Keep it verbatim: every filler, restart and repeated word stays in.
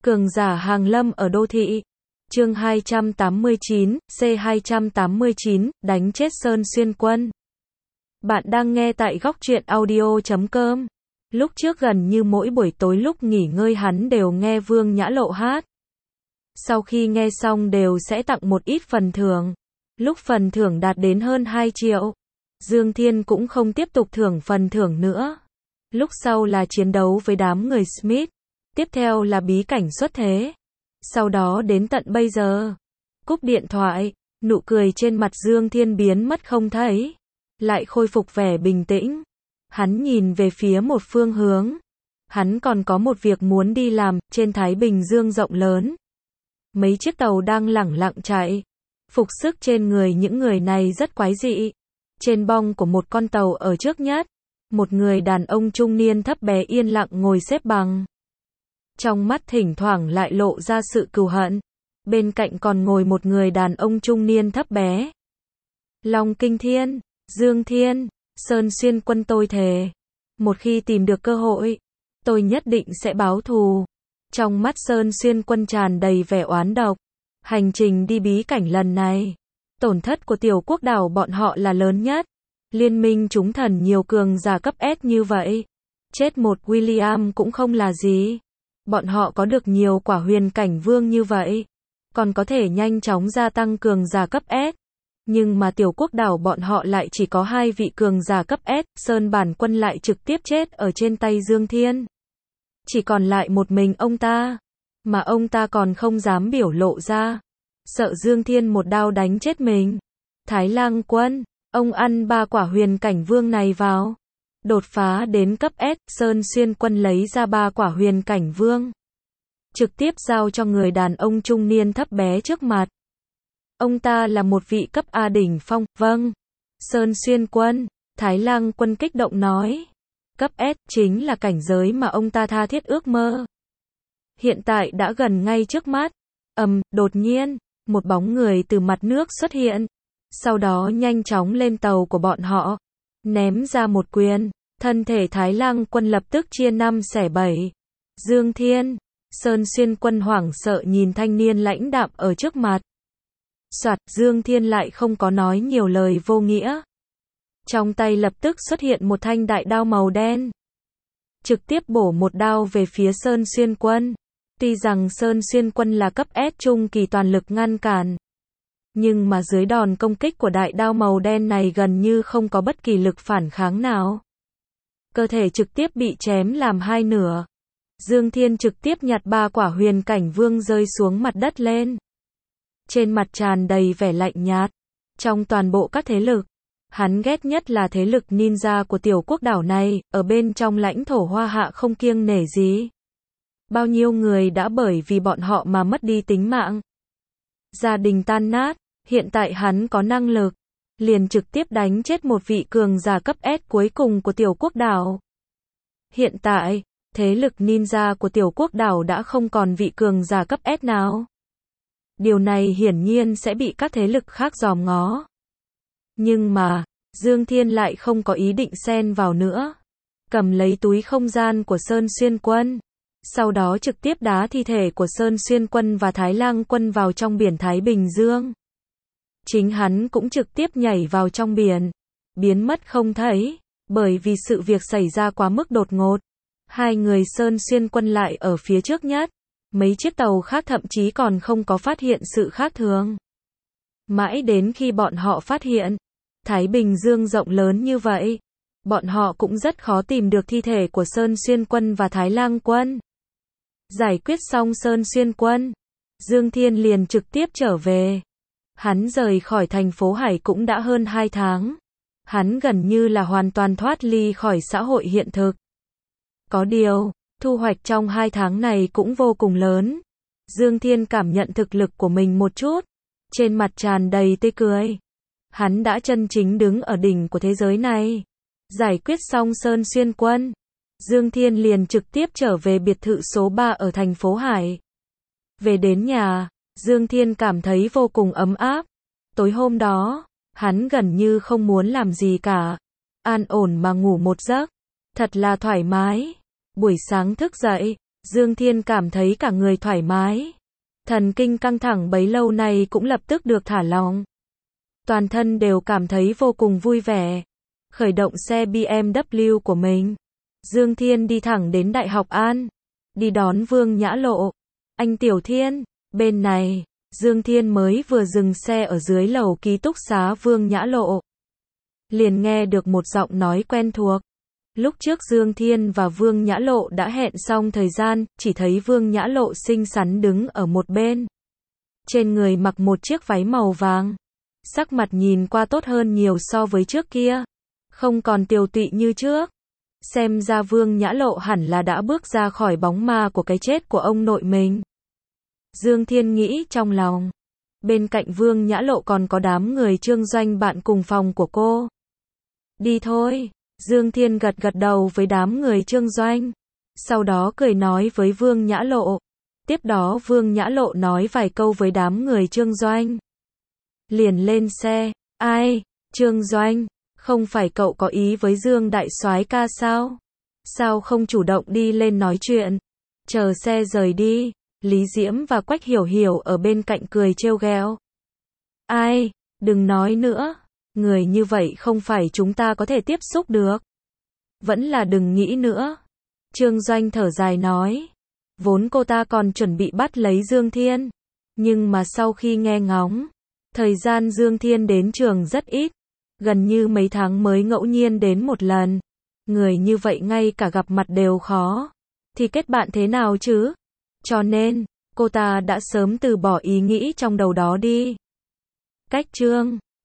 Cường giả hàng lâm ở đô thị. Chương hai trăm tám mươi chín, C hai trăm tám mươi chín, đánh chết Sơn Xuyên Quân. Bạn đang nghe tại góc truyện audio chấm com. Lúc trước gần như mỗi buổi tối lúc nghỉ ngơi hắn đều nghe Vương Nhã Lộ hát. Sau khi nghe xong đều sẽ tặng một ít phần thưởng. Lúc phần thưởng đạt đến hơn hai triệu, Dương Thiên cũng không tiếp tục thưởng phần thưởng nữa. Lúc sau là chiến đấu với đám người Smith. Tiếp theo là bí cảnh xuất thế. Sau đó đến tận bây giờ. Cúp điện thoại, nụ cười trên mặt Dương Thiên biến mất không thấy. Lại khôi phục vẻ bình tĩnh. Hắn nhìn về phía một phương hướng. Hắn còn có một việc muốn đi làm, trên Thái Bình Dương rộng lớn. Mấy chiếc tàu đang lẳng lặng chạy. Phục sức trên người những người này rất quái dị. Trên bong của một con tàu ở trước nhất, một người đàn ông trung niên thấp bé yên lặng ngồi xếp bằng. Trong mắt thỉnh thoảng lại lộ ra sự cừu hận. Bên cạnh còn ngồi một người đàn ông trung niên thấp bé. Long Kinh Thiên, Dương Thiên, Sơn Xuyên Quân, tôi thề. Một khi tìm được cơ hội, tôi nhất định sẽ báo thù. Trong mắt Sơn Xuyên Quân tràn đầy vẻ oán độc. Hành trình đi bí cảnh lần này, tổn thất của tiểu quốc đảo bọn họ là lớn nhất. Liên minh chúng thần nhiều cường giả cấp S như vậy. Chết một William cũng không là gì. Bọn họ có được nhiều quả huyền cảnh vương như vậy, còn có thể nhanh chóng gia tăng cường giả cấp S. Nhưng mà tiểu quốc đảo bọn họ lại chỉ có hai vị cường giả cấp S, Sơn Bản Quân lại trực tiếp chết ở trên tay Dương Thiên. Chỉ còn lại một mình ông ta, mà ông ta còn không dám biểu lộ ra, sợ Dương Thiên một đao đánh chết mình. Thái Lang Quân, ông ăn ba quả huyền cảnh vương này vào. Đột phá đến cấp S, Sơn Xuyên Quân lấy ra ba quả huyền cảnh vương. Trực tiếp giao cho người đàn ông trung niên thấp bé trước mặt. Ông ta là một vị cấp A đỉnh phong, vâng. Sơn Xuyên Quân, Thái Lang Quân kích động nói. Cấp S chính là cảnh giới mà ông ta tha thiết ước mơ. Hiện tại đã gần ngay trước mắt. Ầm, đột nhiên, một bóng người từ mặt nước xuất hiện. Sau đó nhanh chóng lên tàu của bọn họ. Ném ra một quyền, thân thể Thái Lang Quân lập tức chia năm xẻ bảy. Dương Thiên, Sơn Xuyên Quân hoảng sợ nhìn thanh niên lãnh đạm ở trước mặt. Soạt, Dương Thiên lại không có nói nhiều lời vô nghĩa. Trong tay lập tức xuất hiện một thanh đại đao màu đen. Trực tiếp bổ một đao về phía Sơn Xuyên Quân. Tuy rằng Sơn Xuyên Quân là cấp S trung kỳ toàn lực ngăn cản. Nhưng mà dưới đòn công kích của đại đao màu đen này gần như không có bất kỳ lực phản kháng nào. Cơ thể trực tiếp bị chém làm hai nửa. Dương Thiên trực tiếp nhặt ba quả huyền cảnh vương rơi xuống mặt đất lên. Trên mặt tràn đầy vẻ lạnh nhạt. Trong toàn bộ các thế lực, hắn ghét nhất là thế lực ninja của tiểu quốc đảo này, ở bên trong lãnh thổ Hoa Hạ không kiêng nể gì. Bao nhiêu người đã bởi vì bọn họ mà mất đi tính mạng. Gia đình tan nát. Hiện tại hắn có năng lực, liền trực tiếp đánh chết một vị cường giả cấp S cuối cùng của tiểu quốc đảo. Hiện tại, thế lực ninja của tiểu quốc đảo đã không còn vị cường giả cấp S nào. Điều này hiển nhiên sẽ bị các thế lực khác dòm ngó. Nhưng mà, Dương Thiên lại không có ý định xen vào nữa. Cầm lấy túi không gian của Sơn Xuyên Quân. Sau đó trực tiếp đá thi thể của Sơn Xuyên Quân và Thái Lang Quân vào trong biển Thái Bình Dương. Chính hắn cũng trực tiếp nhảy vào trong biển, biến mất không thấy, bởi vì sự việc xảy ra quá mức đột ngột. Hai người Sơn Xuyên Quân lại ở phía trước nhất, mấy chiếc tàu khác thậm chí còn không có phát hiện sự khác thường. Mãi đến khi bọn họ phát hiện, Thái Bình Dương rộng lớn như vậy, bọn họ cũng rất khó tìm được thi thể của Sơn Xuyên Quân và Thái Lang Quân. Giải quyết xong Sơn Xuyên Quân, Dương Thiên liền trực tiếp trở về. Hắn rời khỏi thành phố Hải cũng đã hơn hai tháng. Hắn gần như là hoàn toàn thoát ly khỏi xã hội hiện thực. Có điều, thu hoạch trong hai tháng này cũng vô cùng lớn. Dương Thiên cảm nhận thực lực của mình một chút. Trên mặt tràn đầy tươi cười. Hắn đã chân chính đứng ở đỉnh của thế giới này. Giải quyết xong Sơn Xuyên Quân, Dương Thiên liền trực tiếp trở về biệt thự số ba ở thành phố Hải. Về đến nhà, Dương Thiên cảm thấy vô cùng ấm áp. Tối hôm đó, hắn gần như không muốn làm gì cả. An ổn mà ngủ một giấc. Thật là thoải mái. Buổi sáng thức dậy, Dương Thiên cảm thấy cả người thoải mái. Thần kinh căng thẳng bấy lâu nay cũng lập tức được thả lỏng. Toàn thân đều cảm thấy vô cùng vui vẻ. Khởi động xe bê em vê của mình. Dương Thiên đi thẳng đến Đại học An. Đi đón Vương Nhã Lộ. Anh Tiểu Thiên, bên này. Dương Thiên mới vừa dừng xe ở dưới lầu ký túc xá Vương Nhã Lộ. Liền nghe được một giọng nói quen thuộc. Lúc trước Dương Thiên và Vương Nhã Lộ đã hẹn xong thời gian, chỉ thấy Vương Nhã Lộ xinh xắn đứng ở một bên. Trên người mặc một chiếc váy màu vàng. Sắc mặt nhìn qua tốt hơn nhiều so với trước kia. Không còn tiều tụy như trước. Xem ra Vương Nhã Lộ hẳn là đã bước ra khỏi bóng ma của cái chết của ông nội mình. Dương Thiên nghĩ trong lòng. Bên cạnh Vương Nhã Lộ còn có đám người Trương Doanh bạn cùng phòng của cô. Đi thôi. Dương Thiên gật gật đầu với đám người Trương Doanh. Sau đó cười nói với Vương Nhã Lộ. Tiếp đó Vương Nhã Lộ nói vài câu với đám người Trương Doanh. Liền lên xe. Ai? Trương Doanh. Không phải cậu có ý với Dương Đại Soái ca sao? Sao không chủ động đi lên nói chuyện? Chờ xe rời đi. Lý Diễm và Quách Hiểu Hiểu ở bên cạnh cười trêu ghẹo. Ai? Đừng nói nữa. Người như vậy không phải chúng ta có thể tiếp xúc được. Vẫn là đừng nghĩ nữa. Trương Doanh thở dài nói. Vốn cô ta còn chuẩn bị bắt lấy Dương Thiên. Nhưng mà sau khi nghe ngóng. Thời gian Dương Thiên đến trường rất ít. Gần như mấy tháng mới ngẫu nhiên đến một lần. Người như vậy ngay cả gặp mặt đều khó. Thì kết bạn thế nào chứ? Cho nên, cô ta đã sớm từ bỏ ý nghĩ trong đầu đó đi. Cách Trương